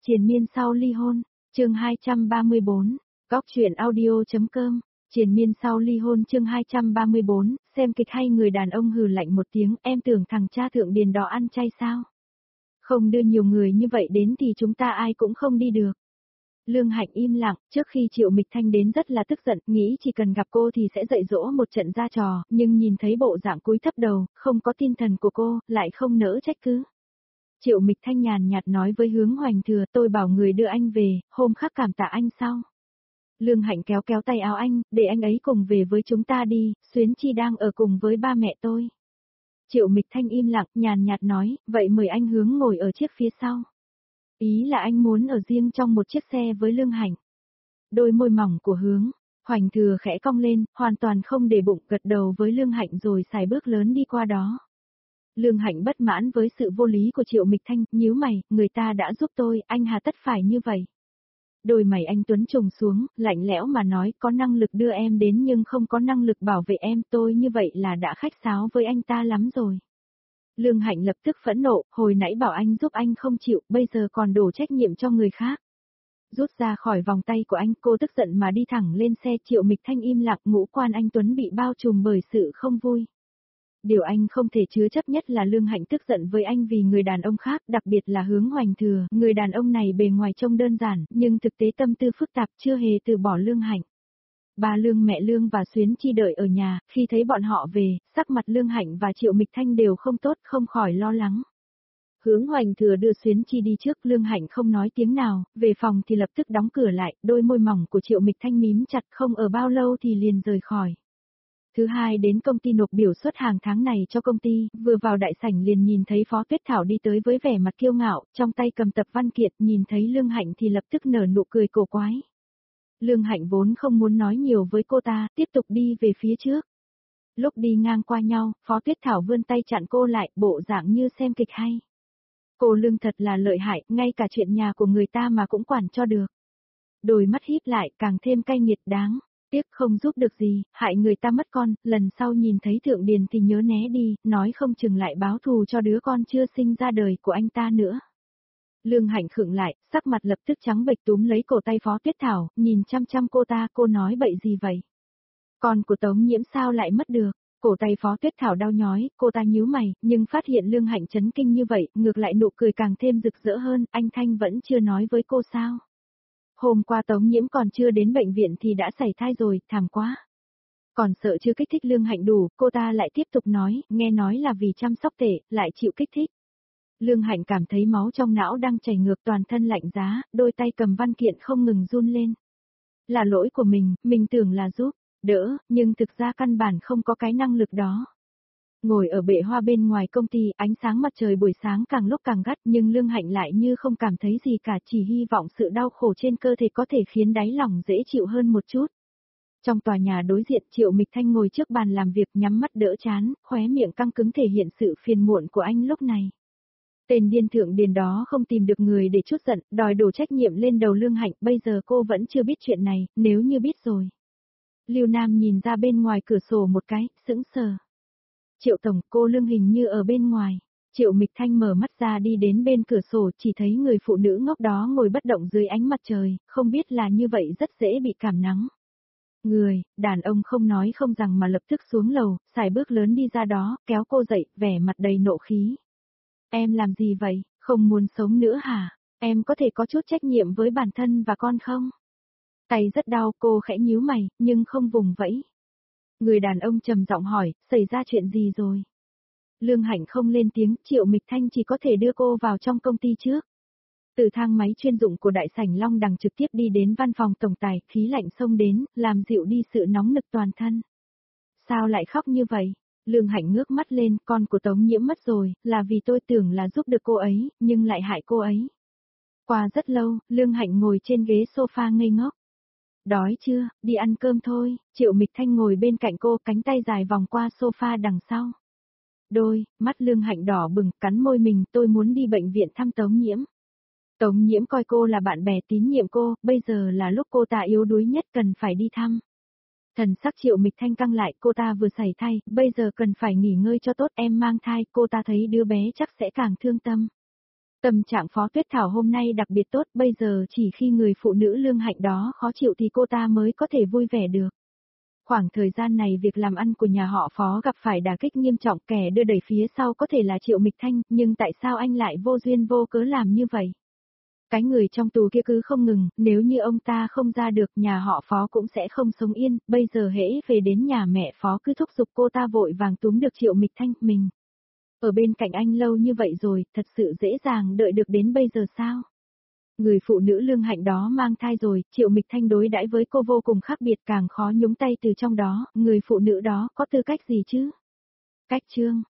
Triền miên sau ly hôn, chương 234, góc truyện audio.com, triền miên sau ly hôn chương 234, xem kịch hay người đàn ông hừ lạnh một tiếng, em tưởng thằng cha thượng điền đó ăn chay sao? Không đưa nhiều người như vậy đến thì chúng ta ai cũng không đi được. Lương Hạnh im lặng, trước khi Triệu Mịch Thanh đến rất là tức giận, nghĩ chỉ cần gặp cô thì sẽ dạy dỗ một trận ra trò, nhưng nhìn thấy bộ dạng cúi thấp đầu, không có tinh thần của cô, lại không nỡ trách cứ. Triệu Mịch Thanh nhàn nhạt nói với Hướng Hoành Thừa, tôi bảo người đưa anh về, hôm khác cảm tạ anh sau. Lương Hạnh kéo kéo tay áo anh, để anh ấy cùng về với chúng ta đi, Xuyến Chi đang ở cùng với ba mẹ tôi. Triệu Mịch Thanh im lặng, nhàn nhạt nói, vậy mời anh Hướng ngồi ở chiếc phía sau. Ý là anh muốn ở riêng trong một chiếc xe với Lương Hạnh. Đôi môi mỏng của Hướng Hoành Thừa khẽ cong lên, hoàn toàn không để bụng, gật đầu với Lương Hạnh rồi xài bước lớn đi qua đó. Lương Hạnh bất mãn với sự vô lý của Triệu Mịch Thanh, nhíu mày, người ta đã giúp tôi, anh hà tất phải như vậy. Đôi mày anh Tuấn trùng xuống, lạnh lẽo mà nói, có năng lực đưa em đến nhưng không có năng lực bảo vệ em, tôi như vậy là đã khách sáo với anh ta lắm rồi. Lương Hạnh lập tức phẫn nộ, hồi nãy bảo anh giúp anh không chịu, bây giờ còn đổ trách nhiệm cho người khác. Rút ra khỏi vòng tay của anh, cô tức giận mà đi thẳng lên xe. Triệu Mịch Thanh im lặng, ngũ quan anh Tuấn bị bao trùm bởi sự không vui. Điều anh không thể chứa chấp nhất là Lương Hạnh tức giận với anh vì người đàn ông khác, đặc biệt là Hướng Hoành Thừa, người đàn ông này bề ngoài trông đơn giản, nhưng thực tế tâm tư phức tạp, chưa hề từ bỏ Lương Hạnh. Ba Lương, mẹ Lương và Xuyến Chi đợi ở nhà, khi thấy bọn họ về, sắc mặt Lương Hạnh và Triệu Mịch Thanh đều không tốt, không khỏi lo lắng. Hướng Hoành Thừa đưa Xuyến Chi đi trước, Lương Hạnh không nói tiếng nào, về phòng thì lập tức đóng cửa lại, đôi môi mỏng của Triệu Mịch Thanh mím chặt, không ở bao lâu thì liền rời khỏi. Thứ hai đến công ty nộp biểu suất hàng tháng này cho công ty, vừa vào đại sảnh liền nhìn thấy Phó Tuyết Thảo đi tới với vẻ mặt kiêu ngạo, trong tay cầm tập văn kiện, nhìn thấy Lương Hạnh thì lập tức nở nụ cười cổ quái. Lương Hạnh vốn không muốn nói nhiều với cô ta, tiếp tục đi về phía trước. Lúc đi ngang qua nhau, Phó Tuyết Thảo vươn tay chặn cô lại, bộ dạng như xem kịch hay. Cô Lương thật là lợi hại, ngay cả chuyện nhà của người ta mà cũng quản cho được. Đôi mắt híp lại, càng thêm cay nghiệt, đáng tiếc không giúp được gì, hại người ta mất con, lần sau nhìn thấy Thượng Điền thì nhớ né đi, nói không chừng lại báo thù cho đứa con chưa sinh ra đời của anh ta nữa. Lương Hạnh khựng lại, sắc mặt lập tức trắng bệch, túm lấy cổ tay Phó Tuyết Thảo, nhìn chăm chăm cô ta, cô nói bậy gì vậy? Con của Tống Nhiễm sao lại mất được? Cổ tay Phó Tuyết Thảo đau nhói, cô ta nhíu mày, nhưng phát hiện Lương Hạnh chấn kinh như vậy, ngược lại nụ cười càng thêm rực rỡ hơn, anh Thanh vẫn chưa nói với cô sao? Hôm qua Tống Nhiễm còn chưa đến bệnh viện thì đã sảy thai rồi, thảm quá. Còn sợ chưa kích thích Lương Hạnh đủ, cô ta lại tiếp tục nói, nghe nói là vì chăm sóc tệ, lại chịu kích thích. Lương Hạnh cảm thấy máu trong não đang chảy ngược, toàn thân lạnh giá, đôi tay cầm văn kiện không ngừng run lên. Là lỗi của mình tưởng là giúp đỡ, nhưng thực ra căn bản không có cái năng lực đó. Ngồi ở bệ hoa bên ngoài công ty, ánh sáng mặt trời buổi sáng càng lúc càng gắt, nhưng Lương Hạnh lại như không cảm thấy gì cả, chỉ hy vọng sự đau khổ trên cơ thể có thể khiến đáy lòng dễ chịu hơn một chút. Trong tòa nhà đối diện, Triệu Mịch Thanh ngồi trước bàn làm việc, nhắm mắt đỡ chán, khóe miệng căng cứng thể hiện sự phiền muộn của anh lúc này. Tên điên Thượng Điền đó không tìm được người để trút giận, đòi đổ trách nhiệm lên đầu Lương Hạnh, bây giờ cô vẫn chưa biết chuyện này, nếu như biết rồi. Lưu Nam nhìn ra bên ngoài cửa sổ một cái, sững sờ. Triệu tổng, cô Lương hình như ở bên ngoài. Triệu Mịch Thanh mở mắt ra đi đến bên cửa sổ, chỉ thấy người phụ nữ ngốc đó ngồi bất động dưới ánh mặt trời, không biết là như vậy rất dễ bị cảm nắng. Đàn ông không nói không rằng mà lập tức xuống lầu, xài bước lớn đi ra đó, kéo cô dậy, vẻ mặt đầy nộ khí. Em làm gì vậy, không muốn sống nữa hả? Em có thể có chút trách nhiệm với bản thân và con không? Tay rất đau, cô khẽ nhíu mày, nhưng không vùng vẫy. Người đàn ông trầm giọng hỏi, xảy ra chuyện gì rồi? Lương Hạnh không lên tiếng, Triệu Mịch Thanh chỉ có thể đưa cô vào trong công ty trước. Từ thang máy chuyên dụng của đại sảnh Long Đằng trực tiếp đi đến văn phòng tổng tài, khí lạnh xông đến, làm dịu đi sự nóng nực toàn thân. Sao lại khóc như vậy? Lương Hạnh ngước mắt lên, con của Tống Nhiễm mất rồi, là vì tôi tưởng là giúp được cô ấy, nhưng lại hại cô ấy. Qua rất lâu, Lương Hạnh ngồi trên ghế sofa ngây ngốc. Đói chưa, đi ăn cơm thôi, Triệu Mịch Thanh ngồi bên cạnh cô, cánh tay dài vòng qua sofa đằng sau. Mắt Lương Hạnh đỏ bừng, cắn môi mình, tôi muốn đi bệnh viện thăm Tống Nhiễm. Tống Nhiễm coi cô là bạn bè tín nhiệm cô, bây giờ là lúc cô ta yếu đuối nhất cần phải đi thăm. Thần sắc Triệu Mịch Thanh căng lại, cô ta vừa sảy thai, bây giờ cần phải nghỉ ngơi cho tốt, em mang thai, cô ta thấy đứa bé chắc sẽ càng thương tâm. Tâm trạng Phó Tuyết Thảo hôm nay đặc biệt tốt, bây giờ chỉ khi người phụ nữ lương hạnh đó khó chịu thì cô ta mới có thể vui vẻ được. Khoảng thời gian này việc làm ăn của nhà họ Phó gặp phải đả kích nghiêm trọng, kẻ đưa đẩy phía sau có thể là Triệu Mịch Thanh, nhưng tại sao anh lại vô duyên vô cớ làm như vậy? Cái người trong tù kia cứ không ngừng, nếu như ông ta không ra được nhà họ Phó cũng sẽ không sống yên, bây giờ hễ về đến nhà mẹ Phó cứ thúc giục cô ta vội vàng túm được Triệu Mịch Thanh, mình. Ở bên cạnh anh lâu như vậy rồi, thật sự dễ dàng đợi được đến bây giờ sao? Người phụ nữ lương hạnh đó mang thai rồi, Triệu Mịch Thanh đối đãi với cô vô cùng khác biệt, càng khó nhúng tay từ trong đó, người phụ nữ đó có tư cách gì chứ? Cách chương